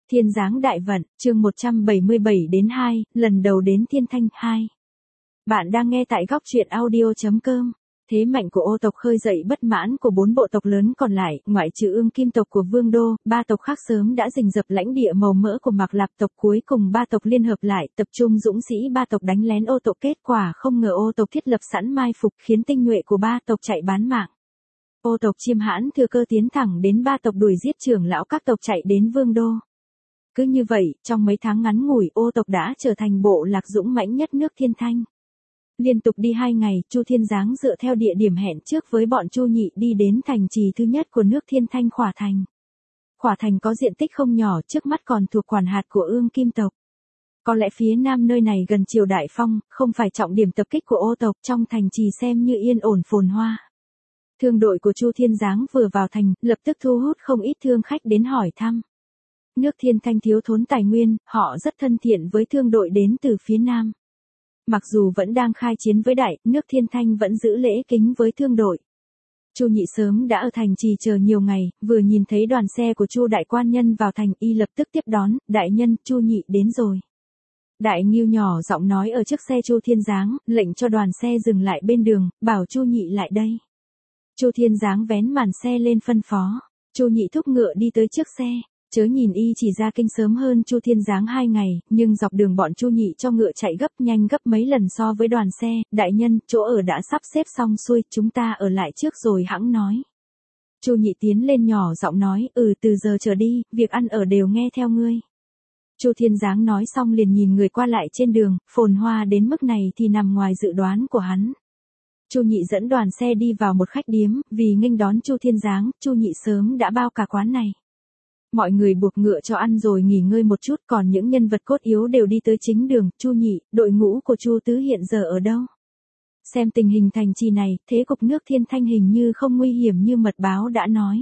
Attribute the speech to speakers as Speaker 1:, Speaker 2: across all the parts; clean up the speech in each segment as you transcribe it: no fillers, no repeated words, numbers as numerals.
Speaker 1: Thiên Giáng Đại Vận, chương 177 đến 2, lần đầu đến Thiên Thanh 2. Bạn đang nghe tại góc truyện audio.com. Thế mạnh của Ô tộc khơi dậy bất mãn của 4 bộ tộc lớn còn lại, ngoại trừ Ương Kim tộc của Vương Đô, 3 tộc khác sớm đã rình rập lãnh địa màu mỡ của Mạc Lạp tộc, cuối cùng 3 tộc liên hợp lại, tập trung dũng sĩ 3 tộc đánh lén Ô tộc, kết quả không ngờ Ô tộc thiết lập sẵn mai phục, khiến tinh nhuệ của 3 tộc chạy bán mạng. Ô tộc Chiêm Hãn thừa cơ tiến thẳng đến 3 tộc đuổi giết trưởng lão các tộc chạy đến Vương Đô. Cứ như vậy, trong mấy tháng ngắn ngủi, Ô tộc đã trở thành bộ lạc dũng mãnh nhất nước Thiên Thanh. Liên tục đi 2 ngày, Chu Thiên Giáng dựa theo địa điểm hẹn trước với bọn Chu Nhị đi đến thành trì thứ nhất của nước Thiên Thanh, Khỏa Thành. Khỏa Thành có diện tích không nhỏ, trước mắt còn thuộc quản hạt của Ương Kim tộc. Có lẽ phía nam nơi này gần Triều Đại Phong, không phải trọng điểm tập kích của Ô tộc, trong thành trì xem như yên ổn phồn hoa. Thương đội của Chu Thiên Giáng vừa vào thành, lập tức thu hút không ít thương khách đến hỏi thăm. Nước Thiên Thanh thiếu thốn tài nguyên, họ rất thân thiện với thương đội đến từ phía nam. Mặc dù vẫn đang khai chiến với Đại, nước Thiên Thanh vẫn giữ lễ kính với thương đội. Chu Nhị sớm đã ở thành trì chờ nhiều ngày, vừa nhìn thấy đoàn xe của Chu đại quan nhân vào thành, y lập tức tiếp đón, đại nhân, Chu Nhị đến rồi. Đại Ngưu nhỏ giọng nói ở trước xe Chu Thiên Giáng, lệnh cho đoàn xe dừng lại bên đường, bảo Chu Nhị lại đây. Chu Thiên Giáng vén màn xe lên phân phó. Chu Nhị thúc ngựa đi tới trước xe. Chớ nhìn y chỉ ra kinh sớm hơn Chu Thiên Giáng 2 ngày, nhưng dọc đường bọn Chu Nhị cho ngựa chạy gấp nhanh gấp mấy lần so với đoàn xe. Đại nhân, chỗ ở đã sắp xếp xong xuôi, chúng ta ở lại trước rồi hẵng nói. Chu Nhị tiến lên nhỏ giọng nói, từ giờ trở đi, việc ăn ở đều nghe theo ngươi. Chu Thiên Giáng nói xong liền nhìn người qua lại trên đường, phồn hoa đến mức này thì nằm ngoài dự đoán của hắn. Chu Nhị dẫn đoàn xe đi vào một khách điếm, vì nghênh đón Chu Thiên Giáng, Chu Nhị sớm đã bao cả quán này. Mọi người buộc ngựa cho ăn rồi nghỉ ngơi một chút, còn những nhân vật cốt yếu đều đi tới chính đường. Chu Nhị, đội ngũ của Chu Tứ hiện giờ ở đâu? Xem tình hình thành trì này, thế cục nước Thiên Thanh hình như không nguy hiểm như mật báo đã nói.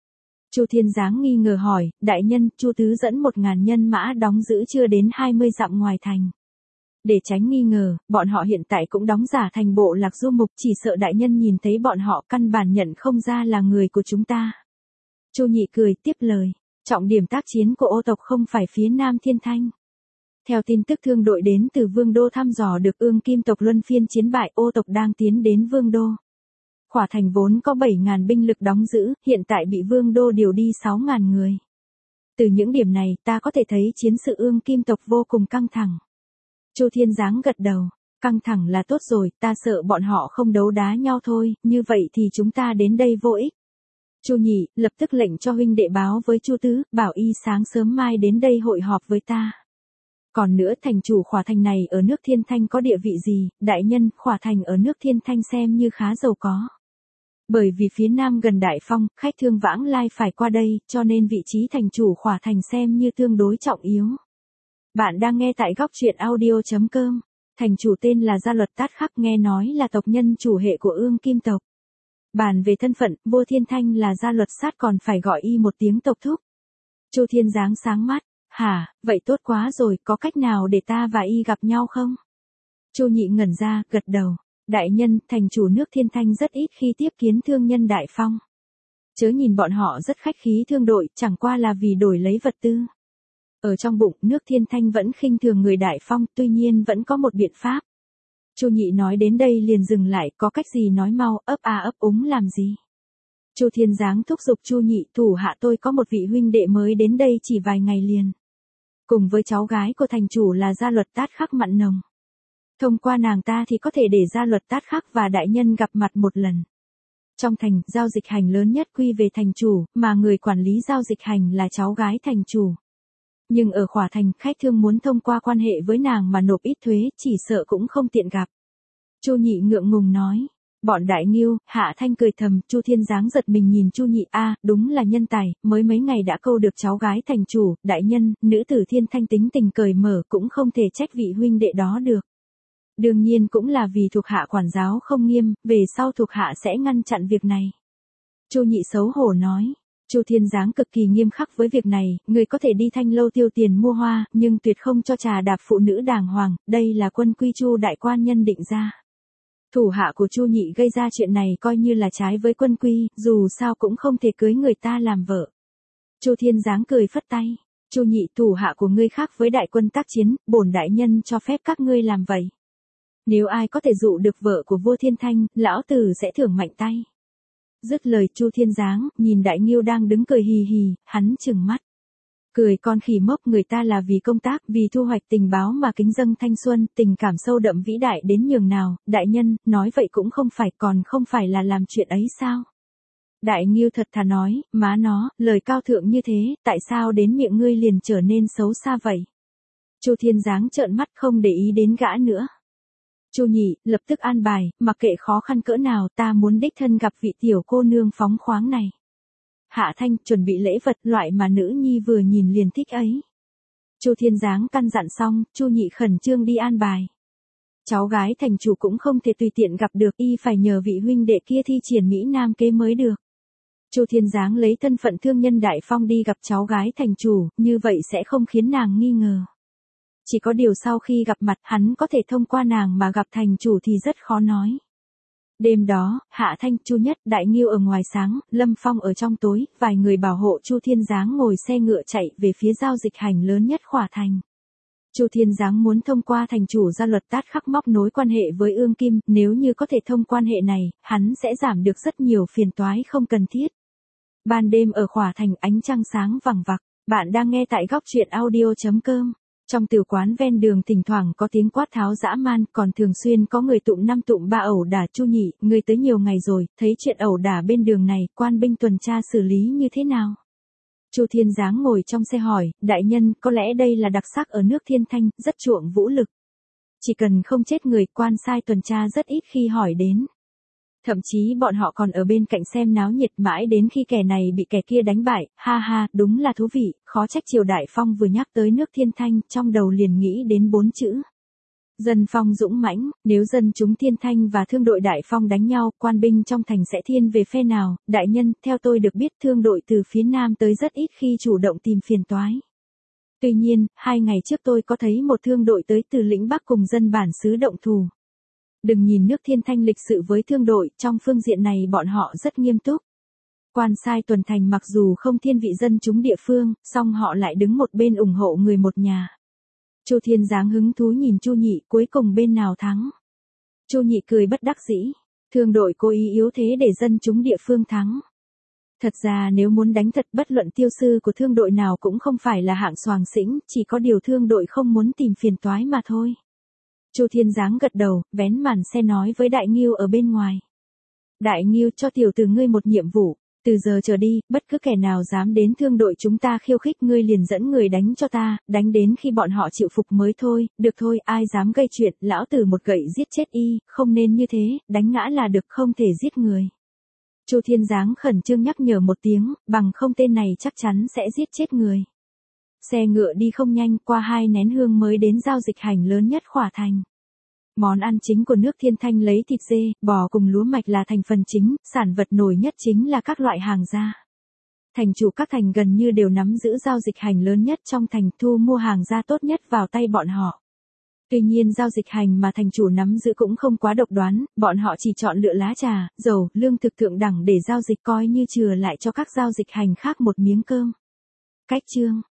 Speaker 1: Chu Thiên Giáng nghi ngờ hỏi, đại nhân, Chu Tứ dẫn 1000 nhân mã đóng giữ chưa đến 20 dặm ngoài thành. Để tránh nghi ngờ, bọn họ hiện tại cũng đóng giả thành bộ lạc du mục, chỉ sợ đại nhân nhìn thấy bọn họ căn bản nhận không ra là người của chúng ta. Chu Nhị cười tiếp lời. Trọng điểm tác chiến của Ô tộc không phải phía nam Thiên Thanh. Theo tin tức thương đội đến từ Vương Đô thăm dò được Ương Kim tộc luân phiên chiến bại, Ô tộc đang tiến đến Vương Đô. Khỏa Thành vốn có 7.000 binh lực đóng giữ, hiện tại bị Vương Đô điều đi 6.000 người. Từ những điểm này, ta có thể thấy chiến sự Ương Kim tộc vô cùng căng thẳng. Chu Thiên Giáng gật đầu, căng thẳng là tốt rồi, ta sợ bọn họ không đấu đá nhau thôi, như vậy thì chúng ta đến đây vô ích. Chu Nhị lập tức lệnh cho huynh đệ báo với Chu Tứ, bảo y sáng sớm mai đến đây hội họp với ta. Còn nữa, thành chủ Khỏa Thành này ở nước Thiên Thanh có địa vị gì? Đại nhân, Khỏa Thành ở nước Thiên Thanh xem như khá giàu có. Bởi vì phía nam gần Đại Phong, khách thương vãng lai phải qua đây, cho nên vị trí thành chủ Khỏa Thành xem như tương đối trọng yếu. Bạn đang nghe tại góc truyện audio.com. Thành chủ tên là Gia Luật Tát Khắc, nghe nói là tộc nhân chủ hệ của Ương Kim tộc. Bàn về thân phận, vua Thiên Thanh là Gia Luật Sát, còn phải gọi y một tiếng tộc thúc. Chu Thiên Giáng sáng mắt, hả, vậy tốt quá rồi, có cách nào để ta và y gặp nhau không? Chu Nhị ngẩn ra, gật đầu. Đại nhân, thành chủ nước Thiên Thanh rất ít khi tiếp kiến thương nhân Đại Phong. Chớ nhìn bọn họ rất khách khí thương đội, chẳng qua là vì đổi lấy vật tư. Ở trong bụng, nước Thiên Thanh vẫn khinh thường người Đại Phong, tuy nhiên vẫn có một biện pháp. Chu Nhị nói đến đây liền dừng lại, có cách gì nói mau, ấp úng làm gì. Chu Thiên Giáng thúc giục Chu Nhị, thủ hạ tôi có một vị huynh đệ mới đến đây chỉ vài ngày liền. Cùng với cháu gái của thành chủ là Gia Luật Tát Khắc mặn nồng. Thông qua nàng ta thì có thể để Gia Luật Tát Khắc và đại nhân gặp mặt một lần. Trong thành, giao dịch hành lớn nhất quy về thành chủ, mà người quản lý giao dịch hành là cháu gái thành chủ. Nhưng ở Khỏa Thành, khách thương muốn thông qua quan hệ với nàng mà nộp ít thuế, chỉ sợ cũng không tiện gặp. Chu Nhị ngượng ngùng nói. Bọn Đại Ngưu, Hạ Thanh cười thầm, Chu Thiên Giáng giật mình nhìn Chu Nhị, đúng là nhân tài, mới mấy ngày đã câu được cháu gái thành chủ, đại nhân, nữ tử Thiên Thanh tính tình cởi mở, cũng không thể trách vị huynh đệ đó được. Đương nhiên cũng là vì thuộc hạ quản giáo không nghiêm, về sau thuộc hạ sẽ ngăn chặn việc này. Chu Nhị xấu hổ nói. Chu Thiên Giáng cực kỳ nghiêm khắc với việc này, người có thể đi Thanh lâu tiêu tiền mua hoa, nhưng tuyệt không cho trà đạp phụ nữ đàng hoàng, đây là quân quy Chu đại quan nhân định ra. Thủ hạ của Chu Nhị gây ra chuyện này coi như là trái với quân quy, dù sao cũng không thể cưới người ta làm vợ. Chu Thiên Giáng cười phất tay. Chu Nhị, thủ hạ của ngươi khác với đại quân tác chiến, bổn đại nhân cho phép các ngươi làm vậy. Nếu ai có thể dụ được vợ của vua Thiên Thanh, lão tử sẽ thưởng mạnh tay. Dứt lời Chu Thiên Giáng, nhìn Đại Ngưu đang đứng cười hì hì, hắn trừng mắt. Cười con khỉ mốc, người ta là vì công tác, vì thu hoạch tình báo mà kính dâng thanh xuân, tình cảm sâu đậm vĩ đại đến nhường nào, đại nhân, nói vậy cũng không phải, còn không phải là làm chuyện ấy sao? Đại Ngưu thật thà nói, má nó, lời cao thượng như thế, tại sao đến miệng ngươi liền trở nên xấu xa vậy? Chu Thiên Giáng trợn mắt không để ý đến gã nữa. Chu Nhị, lập tức an bài, mặc kệ khó khăn cỡ nào, ta muốn đích thân gặp vị tiểu cô nương phóng khoáng này. Hạ Thanh, chuẩn bị lễ vật, loại mà nữ nhi vừa nhìn liền thích ấy. Chu Thiên Giáng căn dặn xong, Chu Nhị khẩn trương đi an bài. Cháu gái thành chủ cũng không thể tùy tiện gặp được, y phải nhờ vị huynh đệ kia thi triển Mỹ Nam kế mới được. Chu Thiên Giáng lấy thân phận thương nhân đại phong đi gặp cháu gái thành chủ, như vậy sẽ không khiến nàng nghi ngờ. Chỉ có điều sau khi gặp mặt hắn có thể thông qua nàng mà gặp thành chủ thì rất khó nói. Đêm đó, Hạ Thanh, Chu Nhất, Đại Ngưu ở ngoài sáng, Lâm Phong ở trong tối, vài người bảo hộ Chu Thiên Giáng ngồi xe ngựa chạy về phía giao dịch hành lớn nhất Khỏa Thành. Chu Thiên Giáng muốn thông qua thành chủ ra luật tát khắc móc nối quan hệ với Ương Kim, nếu như có thể thông quan hệ này, hắn sẽ giảm được rất nhiều phiền toái không cần thiết. Ban đêm ở Khỏa Thành ánh trăng sáng vằng vặc, bạn đang nghe tại góc truyện audio.com. Trong tiểu quán ven đường thỉnh thoảng có tiếng quát tháo dã man, còn thường xuyên có người tụm năm tụm ba ẩu đả. Chu Nhị, người tới nhiều ngày rồi, thấy chuyện ẩu đả bên đường này, quan binh tuần tra xử lý như thế nào? Chu Thiên Giáng ngồi trong xe hỏi, đại nhân, có lẽ đây là đặc sắc ở nước Thiên Thanh, rất chuộng vũ lực. Chỉ cần không chết người, quan sai tuần tra rất ít khi hỏi đến. Thậm chí bọn họ còn ở bên cạnh xem náo nhiệt mãi đến khi kẻ này bị kẻ kia đánh bại, ha ha, đúng là thú vị, khó trách Triều Đại Phong vừa nhắc tới nước Thiên Thanh, trong đầu liền nghĩ đến 4 chữ. Dân phong dũng mãnh, nếu dân chúng Thiên Thanh và thương đội Đại Phong đánh nhau, quan binh trong thành sẽ thiên về phe nào? Đại nhân, theo tôi được biết thương đội từ phía Nam tới rất ít khi chủ động tìm phiền toái. Tuy nhiên, 2 ngày trước tôi có thấy một thương đội tới từ lĩnh Bắc cùng dân bản xứ động thù. Đừng nhìn nước Thiên Thanh lịch sự với thương đội, trong phương diện này bọn họ rất nghiêm túc. Quan sai tuần thành mặc dù không thiên vị dân chúng địa phương, song họ lại đứng một bên ủng hộ người một nhà. Chu Thiên Giáng hứng thú nhìn Chu Nhị, cuối cùng bên nào thắng? Chu Nhị cười bất đắc dĩ, thương đội cố ý yếu thế để dân chúng địa phương thắng. Thật ra nếu muốn đánh thật, bất luận tiêu sư của thương đội nào cũng không phải là hạng xoàng xĩnh, chỉ có điều thương đội không muốn tìm phiền toái mà thôi. Chu Thiên Giáng gật đầu, vén màn xe nói với Đại Ngưu ở bên ngoài. Đại Ngưu, cho tiểu tử ngươi một nhiệm vụ, từ giờ trở đi, bất cứ kẻ nào dám đến thương đội chúng ta khiêu khích ngươi liền dẫn người đánh cho ta, đánh đến khi bọn họ chịu phục mới thôi, được thôi, ai dám gây chuyện, lão tử một gậy giết chết y, không nên như thế, đánh ngã là được, không thể giết người. Chu Thiên Giáng khẩn trương nhắc nhở một tiếng, bằng không tên này chắc chắn sẽ giết chết người. Xe ngựa đi không nhanh, qua 2 nén hương mới đến giao dịch hành lớn nhất Khỏa Thành. Món ăn chính của nước Thiên Thanh lấy thịt dê, bò cùng lúa mạch là thành phần chính, sản vật nổi nhất chính là các loại hàng gia. Thành chủ các thành gần như đều nắm giữ giao dịch hành lớn nhất trong thành, thu mua hàng gia tốt nhất vào tay bọn họ. Tuy nhiên giao dịch hành mà thành chủ nắm giữ cũng không quá độc đoán, bọn họ chỉ chọn lựa lá trà, dầu, lương thực thượng đẳng để giao dịch, coi như chừa lại cho các giao dịch hành khác một miếng cơm. Cách chương